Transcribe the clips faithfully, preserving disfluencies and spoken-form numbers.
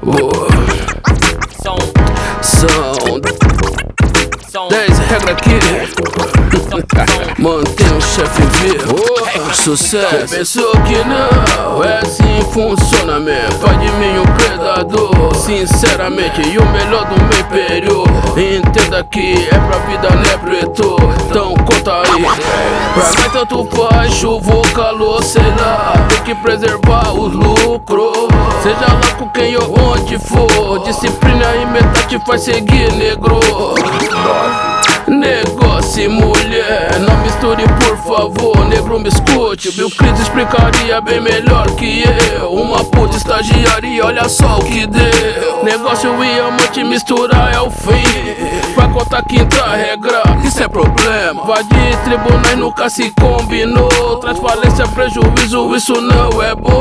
Oh. São dez regras aqui. Mantém o chefe vivo. Oh. Sucesso. Pensou que não, é assim funciona mesmo. Faz de mim um predador, sinceramente, e o melhor do meu período. Entenda que é pra vida, não é preto. Então conta aí. Pra nós tanto faz, chuva ou calor, sei lá. Tem que preservar os lucros. Seja lá com quem ou onde for, disciplina e meta te faz seguir, negro. Negócio e mulher, não misture por favor, negro me escute. Bill Clinton explicaria bem melhor que eu. Uma puta estagiaria, olha só o que deu. Negócio e amante misturar é o fim. Vai contar quinta regra, isso é problema. Vai de tribunais, nunca se combinou. Traz falência, prejuízo, isso não é bom.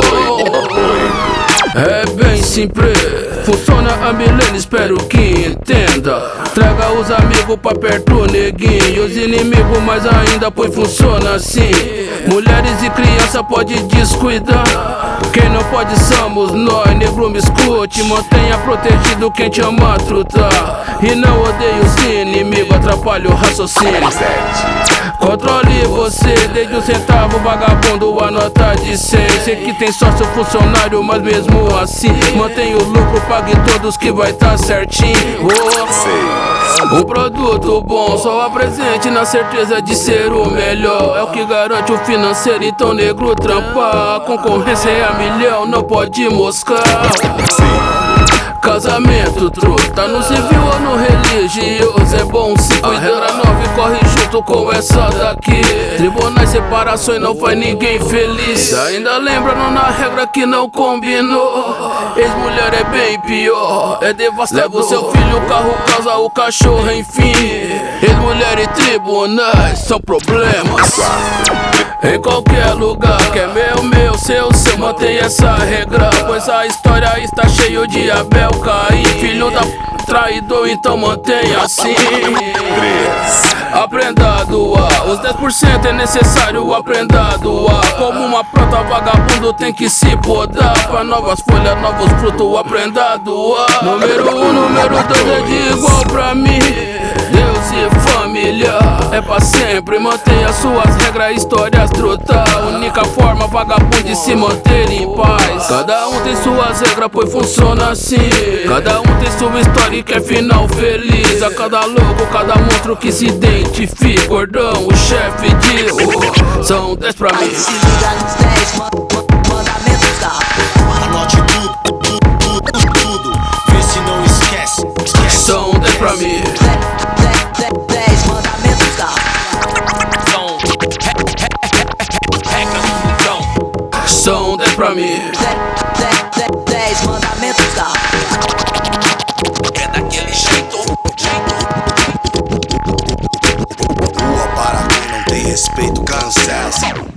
É bem simples, funciona a milênio, espero que entenda. Traga os amigos pra perto, neguinho, os inimigos mais ainda, pois funciona assim. Mulheres e criança pode descuidar, quem não pode somos nós, negro me escute. Mantenha protegido quem te ama trutar, e não odeie os inimigos, atrapalha o raciocínio. Controle você, desde o centavo, vagabundo, a nota de cem. Sei que tem sócio funcionário, mas mesmo assim mantém o lucro, pague todos que vai tá certinho. Oh. Um produto bom, só apresente na certeza de ser o melhor. É o que garante o financeiro, então negro trampar. A concorrência é a milhão, não pode moscar. Casamento, truta, no civil ou no religioso, é bom se cuidar. A regra nove corre junto com essa daqui. Tribunais, separações, não faz ninguém feliz. Ainda lembra, não na regra que não combinou. Ex-mulher é bem pior, é devastador. Leva o seu filho, o carro, casa, o cachorro, enfim. Ex-mulher e tribunais são problemas em qualquer lugar, que é meu, meu, seu, seu. Mantenha essa regra, pois a história está cheio de Abel, Caim, filho da traidor, então mantenha assim. Aprenda a doar, os dez por cento é necessário, aprenda a doar. Como uma planta, vagabundo tem que se podar. Pra novas folhas, novos frutos, aprenda a doar. Número um, número dois é de igual pra mim. Deus e família é pra sempre, mantenha suas regras, histórias, truta. Única forma, vagabundo, de se manter em paz. Cada um tem suas regras, pois funciona assim. Cada um tem sua história e quer final feliz. A cada louco, cada monstro que se identifica. Gordão, o chefe diz, oh, são dez pra mim. Se liga nos dez mandamentos da. Anote tudo, tudo, tudo, tudo. Vê se não esquece, esquece. São dez pra mim. dez mandamentos da. São dez pra mim. dez mandamentos da. É daquele jeito, jeito. Rua para quem não tem respeito, cancela.